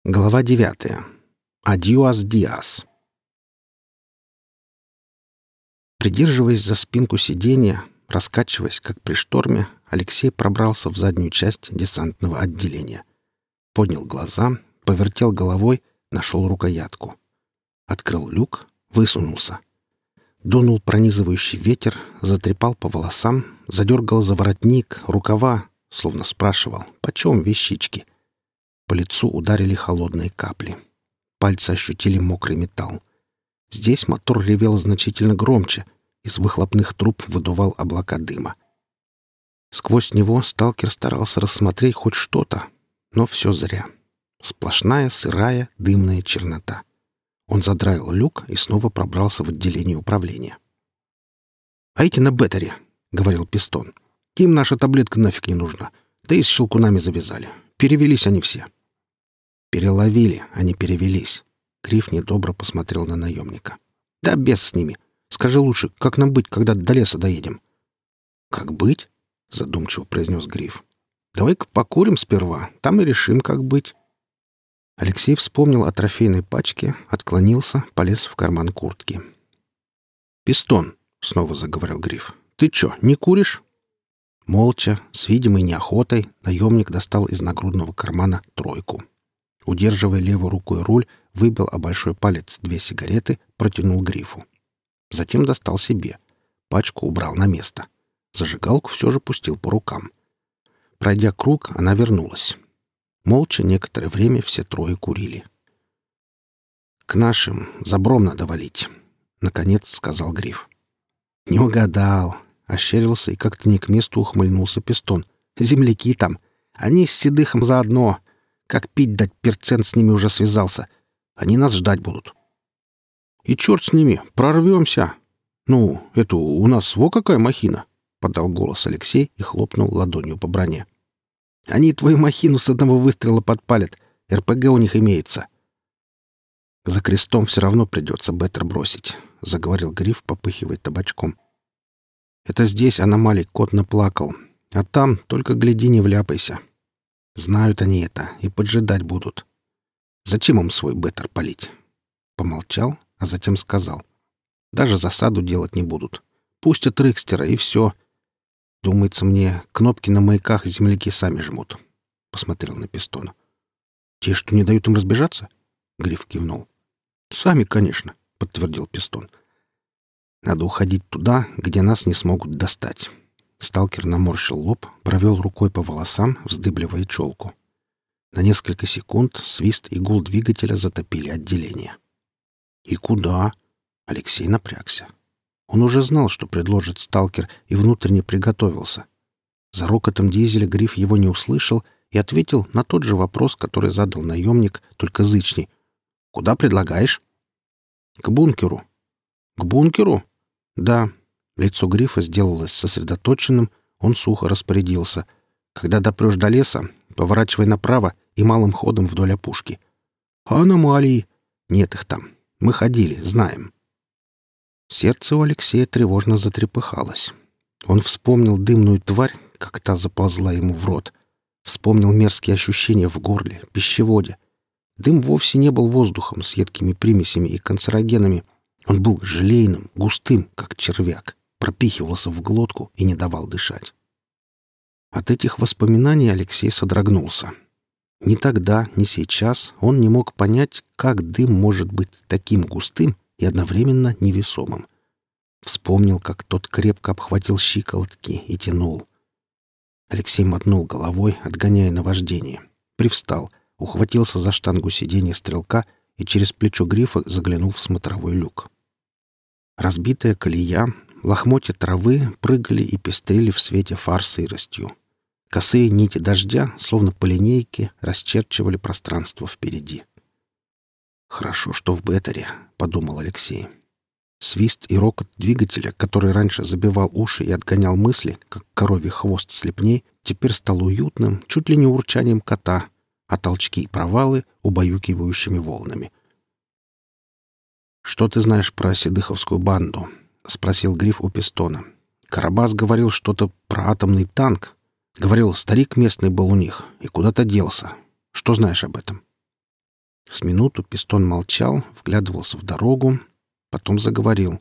Глава 9. Адьюас Диас. Придерживаясь за спинку сиденья, раскачиваясь, как при шторме, Алексей пробрался в заднюю часть десантного отделения. Поднял глаза, повертел головой, нашел рукоятку. Открыл люк, высунулся. Дунул пронизывающий ветер, затрепал по волосам, задергал за воротник, рукава, словно спрашивал, почем вещички. По лицу ударили холодные капли. Пальцы ощутили мокрый металл. Здесь мотор ревел значительно громче. Из выхлопных труб выдувал облака дыма. Сквозь него сталкер старался рассмотреть хоть что-то, но все зря. Сплошная сырая дымная чернота. Он задраил люк и снова пробрался в отделение управления. «А эти на беттере», — говорил Пистон. «Им наша таблетка нафиг не нужна. Да и с щелкунами завязали. Перевелись они все». «Переловили, а не перевелись». Гриф недобро посмотрел на наемника. «Да без с ними. Скажи лучше, как нам быть, когда до леса доедем?» «Как быть?» — задумчиво произнес Гриф. «Давай-ка покурим сперва, там и решим, как быть». Алексей вспомнил о трофейной пачке, отклонился, полез в карман куртки. «Пистон», — снова заговорил Гриф, — «ты чё, не куришь?» Молча, с видимой неохотой, наемник достал из нагрудного кармана тройку. Удерживая левой рукой руль, выбил о большой палец 2 сигареты, протянул Грифу. Затем достал себе. Пачку убрал на место. Зажигалку все же пустил по рукам. Пройдя круг, она вернулась. Молча некоторое время все трое курили. «К нашим забром надо валить», — наконец сказал Гриф. «Не угадал», — ощерился и как-то не к месту ухмыльнулся Пистон. «Земляки там. Они с Седыхом заодно. Как пить дать, перцент с ними уже связался. Они нас ждать будут». «И черт с ними, прорвемся!» «Ну, это у нас во какая махина!» — подал голос Алексей и хлопнул ладонью по броне. «Они твою махину с одного выстрела подпалят. РПГ у них имеется». «За крестом все равно придется беттер бросить», — заговорил Гриф, попыхивая табачком. «Это здесь аномалий кот наплакал, а там только гляди не вляпайся. Знают они это и поджидать будут. Зачем им свой беттер палить?» Помолчал, а затем сказал. «Даже засаду делать не будут. Пустят Рикстера, и все. Думается мне, кнопки на маяках земляки сами жмут». Посмотрел на Пистона. «Те, что не дают им разбежаться?» Гриф кивнул. «Сами, конечно», — подтвердил Пистон. «Надо уходить туда, где нас не смогут достать». Сталкер наморщил лоб, провел рукой по волосам, вздыбливая челку. На несколько секунд свист и гул двигателя затопили отделение. «И куда?» — Алексей напрягся. Он уже знал, что предложит сталкер, и внутренне приготовился. За рокотом дизеля Гриф его не услышал и ответил на тот же вопрос, который задал наемник, только зычней. «Куда предлагаешь?» «К бункеру». «К бункеру?» «Да». Лицо Грифа сделалось сосредоточенным, он сухо распорядился. «Когда допрешь до леса, поворачивай направо и малым ходом вдоль опушки». «А аномалии?» «Нет их там. Мы ходили, знаем». Сердце у Алексея тревожно затрепыхалось. Он вспомнил дымную тварь, как та заползла ему в рот. Вспомнил мерзкие ощущения в горле, пищеводе. Дым вовсе не был воздухом с едкими примесями и канцерогенами. Он был желейным, густым, как червяк, пропихивался в глотку и не давал дышать. От этих воспоминаний Алексей содрогнулся. Ни тогда, ни сейчас он не мог понять, как дым может быть таким густым и одновременно невесомым. Вспомнил, как тот крепко обхватил щиколотки и тянул. Алексей мотнул головой, отгоняя наваждение. Привстал, ухватился за штангу сиденья стрелка и через плечо Грифа заглянул в смотровой люк. Разбитая колея, лохмотья травы прыгали и пестрели в свете фар сыростью. Косые нити дождя, словно по линейке, расчерчивали пространство впереди. «Хорошо, что в беттере», — подумал Алексей. Свист и рокот двигателя, который раньше забивал уши и отгонял мысли, как коровий хвост слепней, теперь стал уютным, чуть ли не урчанием кота, а толчки и провалы — убаюкивающими волнами. «Что ты знаешь про седыховскую банду?» — спросил Гриф у Пистона. «Карабас говорил что-то про атомный танк. Говорил, старик местный был у них и куда-то делся. Что знаешь об этом?» С минуту Пистон молчал, вглядывался в дорогу, потом заговорил.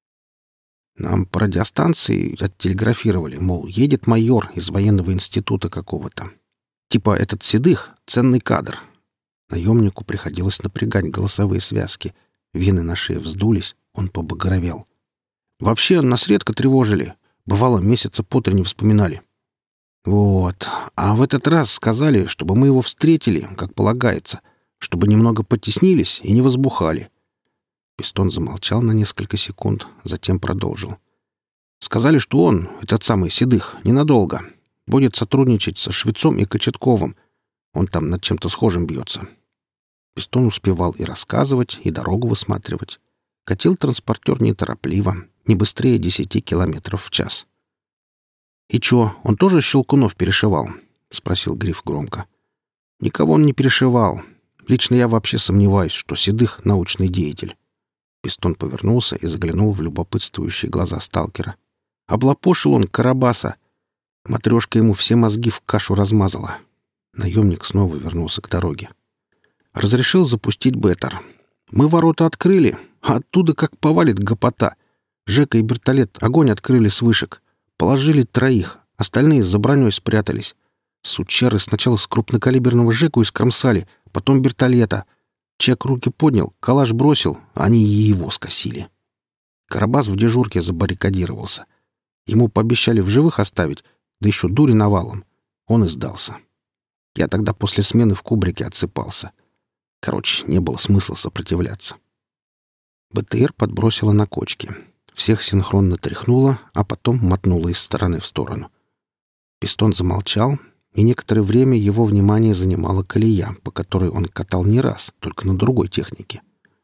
Нам по радиостанции оттелеграфировали, мол, едет майор из военного института какого-то. Типа этот Седых — ценный кадр. Наемнику приходилось напрягать голосовые связки. Вены на шее вздулись, он побагровел. Вообще, нас редко тревожили. Бывало, месяца по 3 не вспоминали. Вот. А в этот раз сказали, чтобы мы его встретили, как полагается, чтобы немного потеснились и не возбухали. Пистон замолчал на несколько секунд, затем продолжил. Сказали, что он, этот самый Седых, ненадолго. Будет сотрудничать со Швецом и Кочетковым. Он там над чем-то схожим бьется. Пистон успевал и рассказывать, и дорогу высматривать. Катил транспортер неторопливо, не быстрее 10 километров в час. «И чё, он тоже Щелкунов перешивал?» — спросил Гриф громко. «Никого он не перешивал. Лично я вообще сомневаюсь, что Седых — научный деятель». Пистон повернулся и заглянул в любопытствующие глаза сталкера. Облапошил он Карабаса. Матрешка ему все мозги в кашу размазала. Наемник снова вернулся к дороге. «Разрешил запустить беттер. Мы ворота открыли, а оттуда как повалит гопота. Жека и Бертолет огонь открыли с вышек. Положили 3, остальные за броней спрятались. Сучары сначала с крупнокалиберного Жеку искромсали, потом Бертолета. Чек руки поднял, калаш бросил, а они и его скосили. Карабас в дежурке забаррикадировался. Ему пообещали в живых оставить, да еще дури навалом. Он и сдался. Я тогда после смены в кубрике отсыпался. Короче, не было смысла сопротивляться. БТР подбросила на кочке. Всех синхронно тряхнуло, а потом мотнуло из стороны в сторону. Пистон замолчал, и некоторое время его внимание занимала колея, по которой он катал не раз, только на другой технике.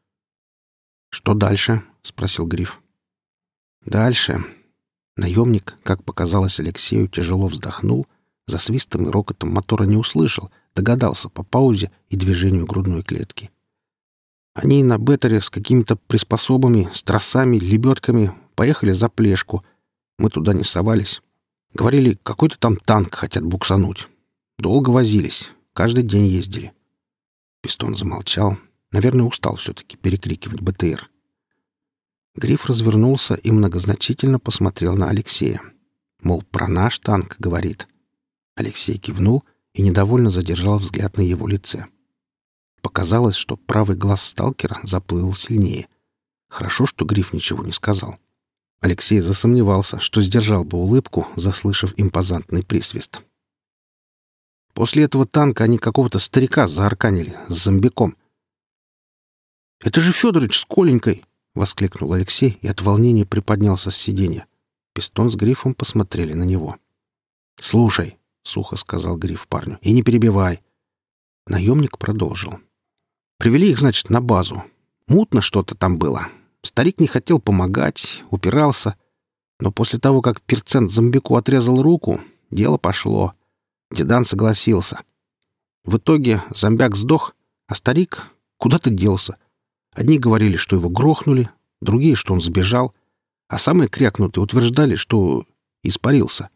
«Что дальше?» — спросил Гриф. «Дальше». Наемник, как показалось Алексею, тяжело вздохнул, за свистом и рокотом мотора не услышал, догадался по паузе и движению грудной клетки. Они на беттере с какими-то приспособами, с тросами, лебедками поехали за Плешку. Мы туда не совались. Говорили, какой-то там танк хотят буксануть. Долго возились, каждый день ездили. Пистон замолчал. Наверное, устал все-таки перекрикивать БТР. Гриф развернулся и многозначительно посмотрел на Алексея. Мол, про наш танк говорит. Алексей кивнул и недовольно задержал взгляд на его лице. Показалось, что правый глаз сталкера заплыл сильнее. Хорошо, что Гриф ничего не сказал. Алексей засомневался, что сдержал бы улыбку, заслышав импозантный присвист. После этого танка они какого-то старика заарканили с зомбиком. «Это же Федорович с Коленькой!» — воскликнул Алексей и от волнения приподнялся с сиденья. Пистон с Грифом посмотрели на него. «Слушай», — сухо сказал Гриф парню, — «и не перебивай». Наемник продолжил. «Привели их, значит, на базу. Мутно что-то там было. Старик не хотел помогать, упирался. Но после того, как перцент зомбику отрезал руку, дело пошло. Дедан согласился. В итоге зомбяк сдох, а старик куда-то делся. Одни говорили, что его грохнули, другие, что он сбежал, а самые крякнутые утверждали, что испарился.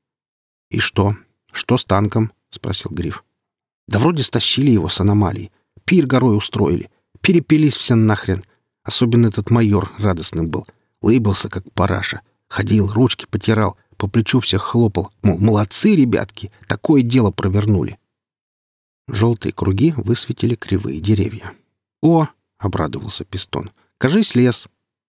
«И что? Что с танком?» — спросил Гриф. «Да вроде стащили его с аномалии. Пир горой устроили. Перепились все нахрен. Особенно этот майор радостным был. Лыбился, как параша. Ходил, ручки потирал, по плечу всех хлопал. Мол, молодцы, ребятки, такое дело провернули». Желтые круги высветили кривые деревья. «О!» — обрадовался Пистон. «Кажись, лес».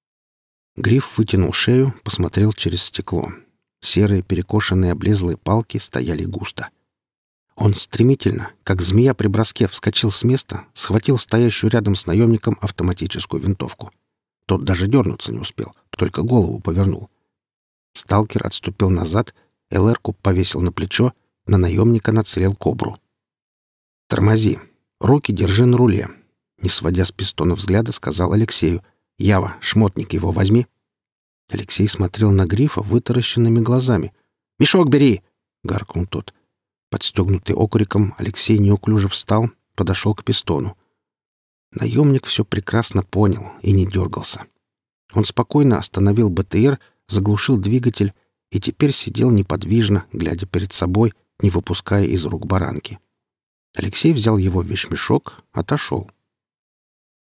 Гриф вытянул шею, посмотрел через стекло. Серые перекошенные облезлые палки стояли густо. Он стремительно, как змея при броске, вскочил с места, схватил стоящую рядом с наемником автоматическую винтовку. Тот даже дернуться не успел, только голову повернул. Сталкер отступил назад, ЛР-ку повесил на плечо, на наемника нацелил кобру. «Тормози. Руки держи на руле», — не сводя с Пистона взгляда, сказал Алексею. «Ява, шмотник его возьми». Алексей смотрел на Грифа вытаращенными глазами. «Мешок бери!» — гаркнул тот. Подстегнутый окриком, Алексей неуклюже встал, подошел к Пистону. Наемник все прекрасно понял и не дергался. Он спокойно остановил БТР, заглушил двигатель и теперь сидел неподвижно, глядя перед собой, не выпуская из рук баранки. Алексей взял его вещмешок, отошел.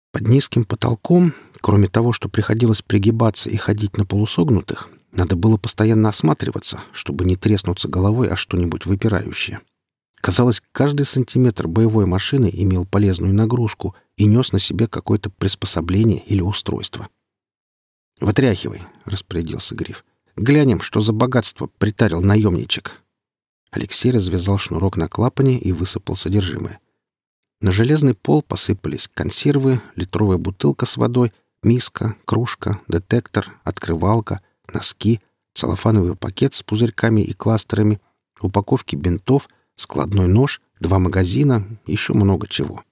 Под низким потолком, кроме того, что приходилось пригибаться и ходить на полусогнутых, надо было постоянно осматриваться, чтобы не треснуться головой о что-нибудь выпирающее. Казалось, каждый сантиметр боевой машины имел полезную нагрузку и нес на себе какое-то приспособление или устройство. «Вытряхивай», — распорядился Гриф. «Глянем, что за богатство притарил наемничек». Алексей развязал шнурок на клапане и высыпал содержимое. На железный пол посыпались консервы, литровая бутылка с водой, миска, кружка, детектор, открывалка, носки, целлофановый пакет с пузырьками и кластерами, упаковки бинтов, складной нож, 2 магазина, еще много чего.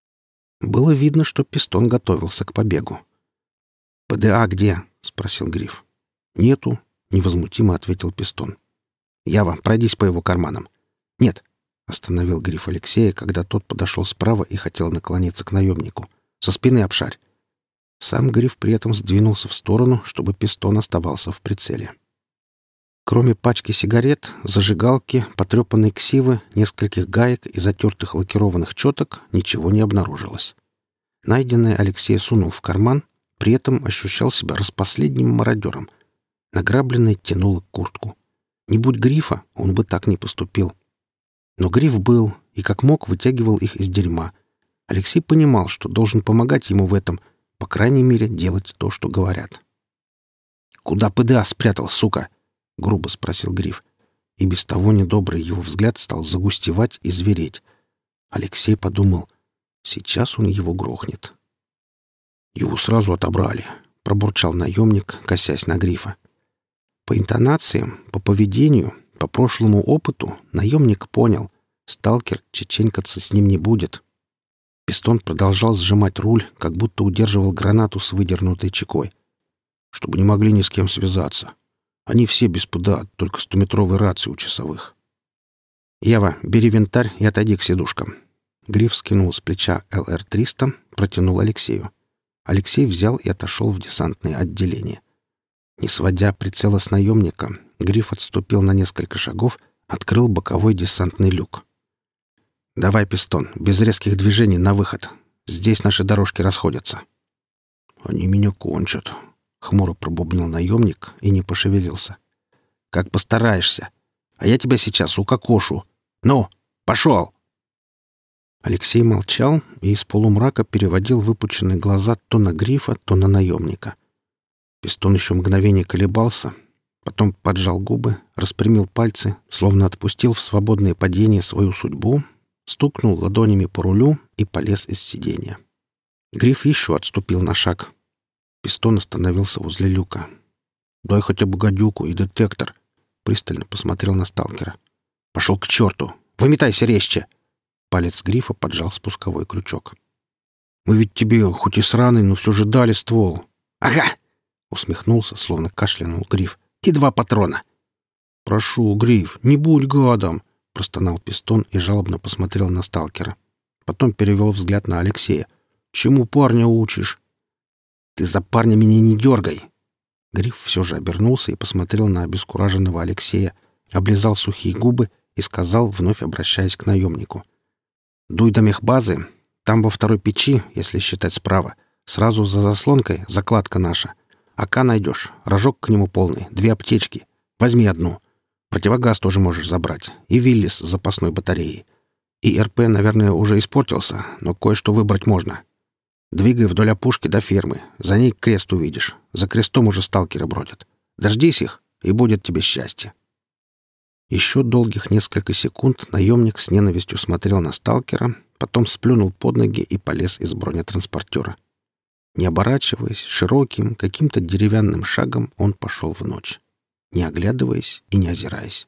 Было видно, что Пистон готовился к побегу. «ПДА где?» — спросил Гриф. «Нету», — невозмутимо ответил Пистон. «Ява, пройдись по его карманам». «Нет», — остановил Гриф Алексея, когда тот подошел справа и хотел наклониться к наемнику. «Со спины обшарь». Сам Гриф при этом сдвинулся в сторону, чтобы Пистон оставался в прицеле. Кроме пачки сигарет, зажигалки, потрепанной ксивы, нескольких гаек и затертых лакированных четок ничего не обнаружилось. Найденное Алексей сунул в карман, при этом ощущал себя распоследним мародером. Награбленное тянуло куртку. Не будь Грифа, он бы так не поступил. Но Гриф был и как мог вытягивал их из дерьма. Алексей понимал, что должен помогать ему в этом, по крайней мере, делать то, что говорят. «Куда ПДА спрятал, сука?» — грубо спросил Гриф. И без того недобрый его взгляд стал загустевать и звереть. Алексей подумал, сейчас он его грохнет. «Его сразу отобрали», — пробурчал наемник, косясь на Грифа. По интонациям, по поведению, по прошлому опыту наемник понял, сталкер чеченькаться с ним не будет. Пистон продолжал сжимать руль, как будто удерживал гранату с выдернутой чекой. «Чтобы не могли ни с кем связаться. Они все без ПДА, только 100-метровой рации у часовых». «Ява, бери винтарь и отойди к сидушкам». Гриф скинул с плеча ЛР-300, протянул Алексею. Алексей взял и отошел в десантное отделение. Не сводя прицела с наемника, Гриф отступил на несколько шагов, открыл боковой десантный люк. «Давай, Пистон, без резких движений на выход. Здесь наши дорожки расходятся». «Они меня кончат», — хмуро пробубнил наемник и не пошевелился. «Как постараешься. А я тебя сейчас укокошу. Ну, пошел!» Алексей молчал и из полумрака переводил выпученные глаза то на Грифа, то на наемника. Пистон еще мгновение колебался, потом поджал губы, распрямил пальцы, словно отпустил в свободное падение свою судьбу, стукнул ладонями по рулю и полез из сиденья. Гриф еще отступил на шаг. Пистон остановился возле люка. «Дай хотя бы гадюку и детектор», — пристально посмотрел на сталкера. «Пошел к черту! Выметайся резче!» Палец Грифа поджал спусковой крючок. «Мы ведь тебе, хоть и сраный, но все же дали ствол». «Ага!» — усмехнулся, словно кашлянул Гриф. «И 2 патрона». «Прошу, Гриф, не будь гадом!» — простонал Пистон и жалобно посмотрел на сталкера. Потом перевел взгляд на Алексея. «Чему парня учишь?» «Ты за парня меня не дергай!» Гриф все же обернулся и посмотрел на обескураженного Алексея, облизал сухие губы и сказал, вновь обращаясь к наемнику. «Дуй до мехбазы. Там во второй печи, если считать справа, сразу за заслонкой закладка наша. АК найдешь, рожок к нему полный, 2 аптечки. Возьми одну. Противогаз тоже можешь забрать. И Виллис с запасной батареей. И РП, наверное, уже испортился, но кое-что выбрать можно. Двигай вдоль опушки до фермы. За ней крест увидишь. За крестом уже сталкеры бродят. Дождись их, и будет тебе счастье». Еще долгих несколько секунд наемник с ненавистью смотрел на сталкера, потом сплюнул под ноги и полез из бронетранспортера. Не оборачиваясь, широким, каким-то деревянным шагом он пошел в ночь, не оглядываясь и не озираясь.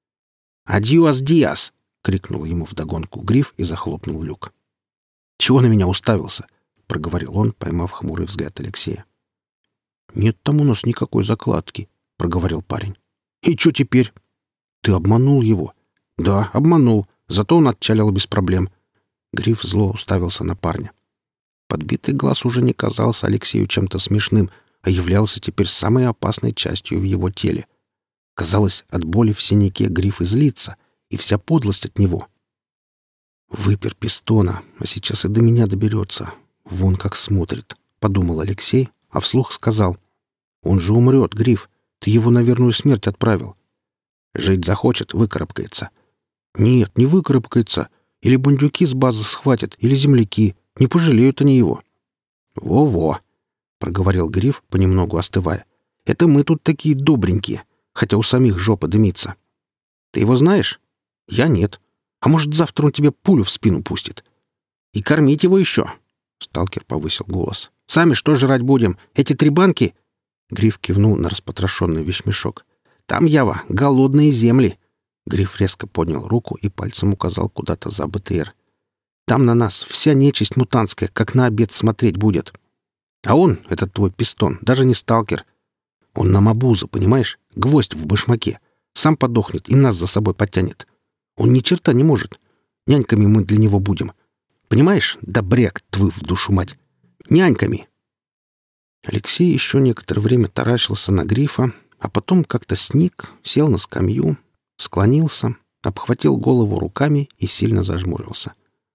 «Адьюас диас!» — крикнул ему вдогонку Гриф и захлопнул люк. «Чего на меня уставился?» — проговорил он, поймав хмурый взгляд Алексея. «Нет там у нас никакой закладки», — проговорил парень. «И что теперь?» «Ты обманул его». «Да, обманул. Зато он отчалил без проблем». Гриф зло уставился на парня. Подбитый глаз уже не казался Алексею чем-то смешным, а являлся теперь самой опасной частью в его теле. Казалось, от боли в синяке Гриф излится, и вся подлость от него. «Выпер Пистона, а сейчас и до меня доберется. «Вон как смотрит», — подумал Алексей, а вслух сказал. «Он же умрет, Гриф. Ты его на верную смерть отправил. Жить захочет — выкарабкается». «Нет, не выкарабкается. Или бандюки с базы схватят, или земляки. Не пожалеют они его». «Во-во», — проговорил Гриф, понемногу остывая. «Это мы тут такие добренькие, хотя у самих жопа дымится. Ты его знаешь? Я нет. А может, завтра он тебе пулю в спину пустит? И кормить его еще». Сталкер повысил голос. «Сами что жрать будем? Эти 3 банки?» Гриф кивнул на распотрошенный вещмешок. «Там, Ява, голодные земли». Гриф резко поднял руку и пальцем указал куда-то за БТР. «Там на нас вся нечисть мутантская, как на обед смотреть будет. А он, этот твой пистон, даже не сталкер. Он нам обуза, понимаешь? Гвоздь в башмаке. Сам подохнет и нас за собой потянет. Он ни черта не может. Няньками мы для него будем. Понимаешь? Добряк твой в душу мать. Няньками!» Алексей еще некоторое время таращился на Грифа, а потом как-то сник, сел на скамью, склонился, обхватил голову руками и сильно зажмурился.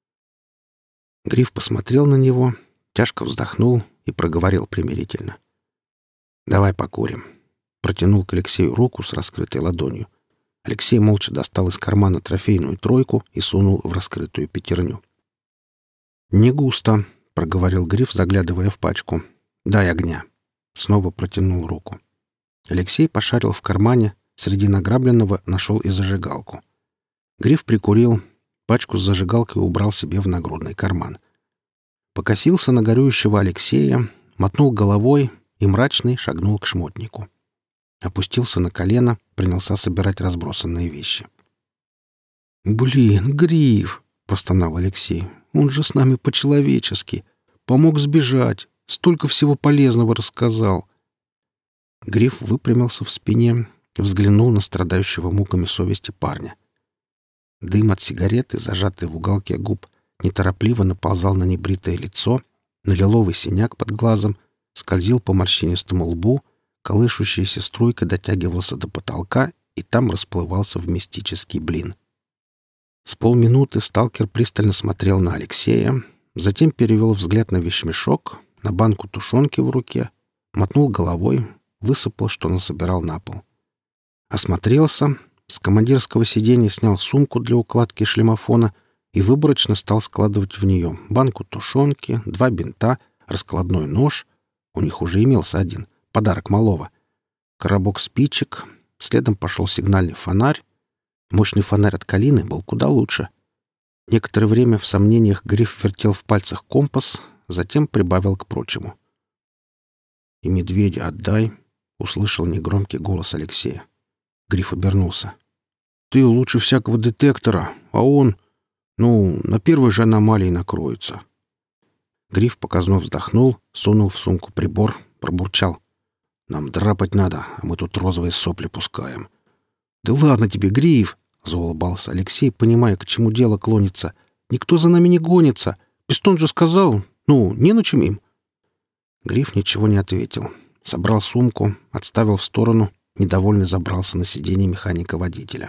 Гриф посмотрел на него, тяжко вздохнул и проговорил примирительно. «Давай покурим». Протянул к Алексею руку с раскрытой ладонью. Алексей молча достал из кармана трофейную 3 и сунул в раскрытую 5. «Не густо», — проговорил Гриф, заглядывая в пачку. «Дай огня». Снова протянул руку. Алексей пошарил в кармане, среди награбленного нашел и зажигалку. Гриф прикурил, пачку с зажигалкой убрал себе в нагрудный карман. Покосился на горюющего Алексея, мотнул головой и мрачный шагнул к шмотнику. Опустился на колено, принялся собирать разбросанные вещи. «Блин, Гриф!» — простонал Алексей. «Он же с нами по-человечески. Помог сбежать. Столько всего полезного рассказал». Гриф выпрямился в спине, взглянул на страдающего муками совести парня. Дым от сигареты, зажатый в уголке губ, неторопливо наползал на небритое лицо, на лиловый синяк под глазом, скользил по морщинистому лбу, колышущаяся струйка дотягивался до потолка и там расплывался в мистический блин. С полминуты сталкер пристально смотрел на Алексея, затем перевел взгляд на вещмешок, на банку тушенки в руке, мотнул головой, высыпал, что насобирал на пол. Осмотрелся, с командирского сиденья снял сумку для укладки шлемофона и выборочно стал складывать в нее банку тушенки, 2 бинта, раскладной нож, у них уже имелся один, подарок малого, коробок спичек, следом пошел сигнальный фонарь. Мощный фонарь от Калины был куда лучше. Некоторое время в сомнениях Гриф вертел в пальцах компас, затем прибавил к прочему. «И медведя отдай», — услышал негромкий голос Алексея. Гриф обернулся. «Ты лучше всякого детектора, а он, на первой же аномалии накроется». Гриф показно вздохнул, сунул в сумку прибор, пробурчал. «Нам драпать надо, а мы тут розовые сопли пускаем». «Да ладно тебе, Гриф!» — заулыбался Алексей, понимая, к чему дело клонится. «Никто за нами не гонится. Пистон же сказал, не на чем им». Гриф ничего не ответил. Собрал сумку, отставил в сторону, недовольно забрался на сиденье механика-водителя.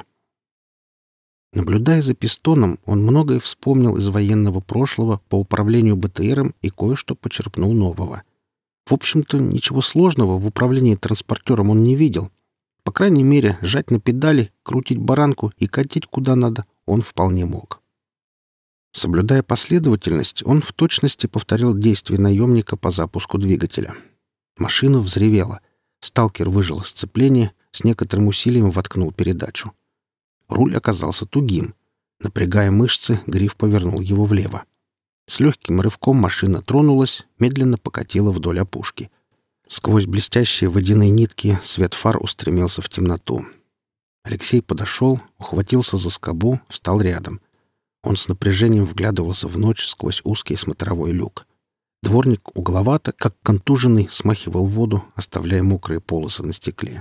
Наблюдая за пистоном, он многое вспомнил из военного прошлого по управлению БТРом и кое-что почерпнул нового. В общем-то, ничего сложного в управлении транспортером он не видел. По крайней мере, жать на педали, крутить баранку и катить куда надо он вполне мог. Соблюдая последовательность, он в точности повторил действия наемника по запуску двигателя. Машина взревела. Сталкер выжал сцепление, с некоторым усилием воткнул передачу. Руль оказался тугим. Напрягая мышцы, Гриф повернул его влево. С легким рывком машина тронулась, медленно покатила вдоль опушки. Сквозь блестящие водяные нитки свет фар устремился в темноту. Алексей подошел, ухватился за скобу, встал рядом. Он с напряжением вглядывался в ночь сквозь узкий смотровой люк. Дворник угловато, как контуженный, смахивал воду, оставляя мокрые полосы на стекле.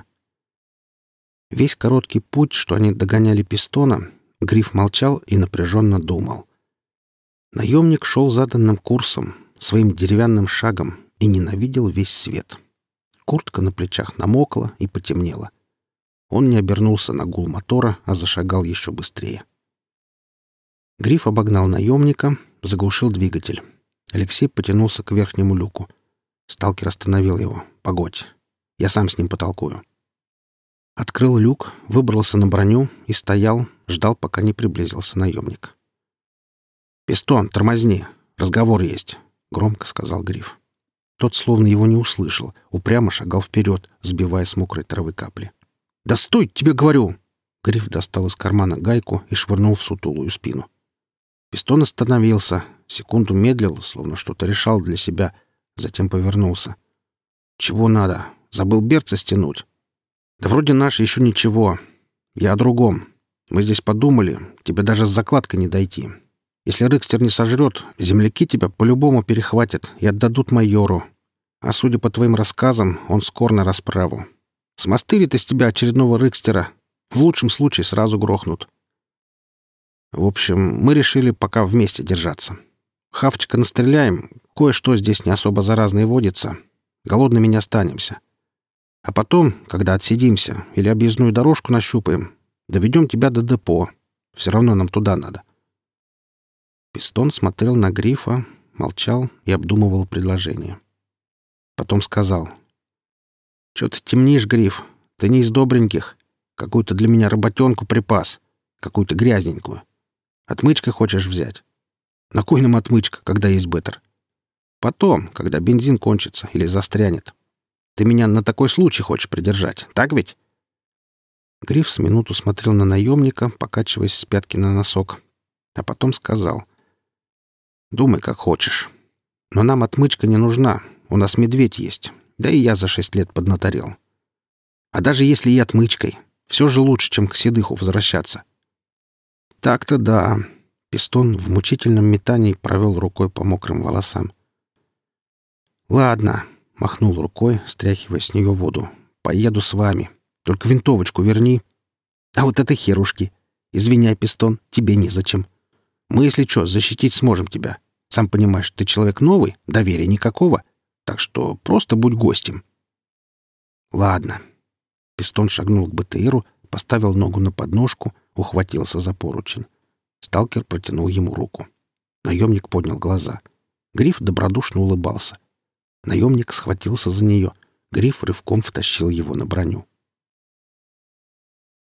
Весь короткий путь, что они догоняли пистона, Гриф молчал и напряженно думал. Наемник шел заданным курсом, своим деревянным шагом, и ненавидел весь свет. Куртка на плечах намокла и потемнела. Он не обернулся на гул мотора, а зашагал еще быстрее. Гриф обогнал наемника, заглушил двигатель. Алексей потянулся к верхнему люку. Сталкер остановил его. «Погодь. Я сам с ним потолкую». Открыл люк, выбрался на броню и стоял, ждал, пока не приблизился наемник. «Пистон, тормозни. Разговор есть», — громко сказал Гриф. Тот словно его не услышал, упрямо шагал вперед, сбивая с мокрой травы капли. «Да стой, тебе говорю!» Гриф достал из кармана гайку и швырнул в сутулую спину. Пистон остановился, секунду медлил, словно что-то решал для себя, затем повернулся. «Чего надо? Забыл берца стянуть?» «Да вроде наш еще ничего. Я о другом. Мы здесь подумали, тебе даже с закладкой не дойти. Если Рыкстер не сожрет, земляки тебя по-любому перехватят и отдадут майору. А судя по твоим рассказам, он скор на расправу. Смастырит из тебя очередного Рыкстера. В лучшем случае сразу грохнут. В общем, мы решили пока вместе держаться. Хавчика настреляем, кое-что здесь не особо заразное водится. Голодными не останемся. А потом, когда отсидимся или объездную дорожку нащупаем, доведем тебя до депо. Все равно нам туда надо». Пистон смотрел на Грифа, молчал и обдумывал предложение. Потом сказал: «Чё ты темнишь, Гриф? Ты не из добреньких. Какую-то для меня работенку припас. Какую-то грязненькую. Отмычкой хочешь взять? На кой нам отмычка, когда есть беттер? Потом, когда бензин кончится или застрянет. Ты меня на такой случай хочешь придержать, так ведь?» Гриф с минуту смотрел на наемника, покачиваясь с пятки на носок, а потом сказал: «Думай, как хочешь. Но нам отмычка не нужна. У нас медведь есть. Да и я за 6 лет поднаторел. А даже если и отмычкой, все же лучше, чем к Седыху возвращаться». «Так-то да». Пистон в мучительном метании провел рукой по мокрым волосам. «Ладно», — махнул рукой, стряхивая с нее воду. «Поеду с вами. Только винтовочку верни». «А вот это херушки. Извиняй, Пистон, тебе незачем. Мы, если что, защитить сможем тебя. Сам понимаешь, ты человек новый, доверия никакого. Так что просто будь гостем». «Ладно». Пистон шагнул к БТРу, поставил ногу на подножку, ухватился за поручень. Сталкер протянул ему руку. Наемник поднял глаза. Гриф добродушно улыбался. Наемник схватился за нее. Гриф рывком втащил его на броню.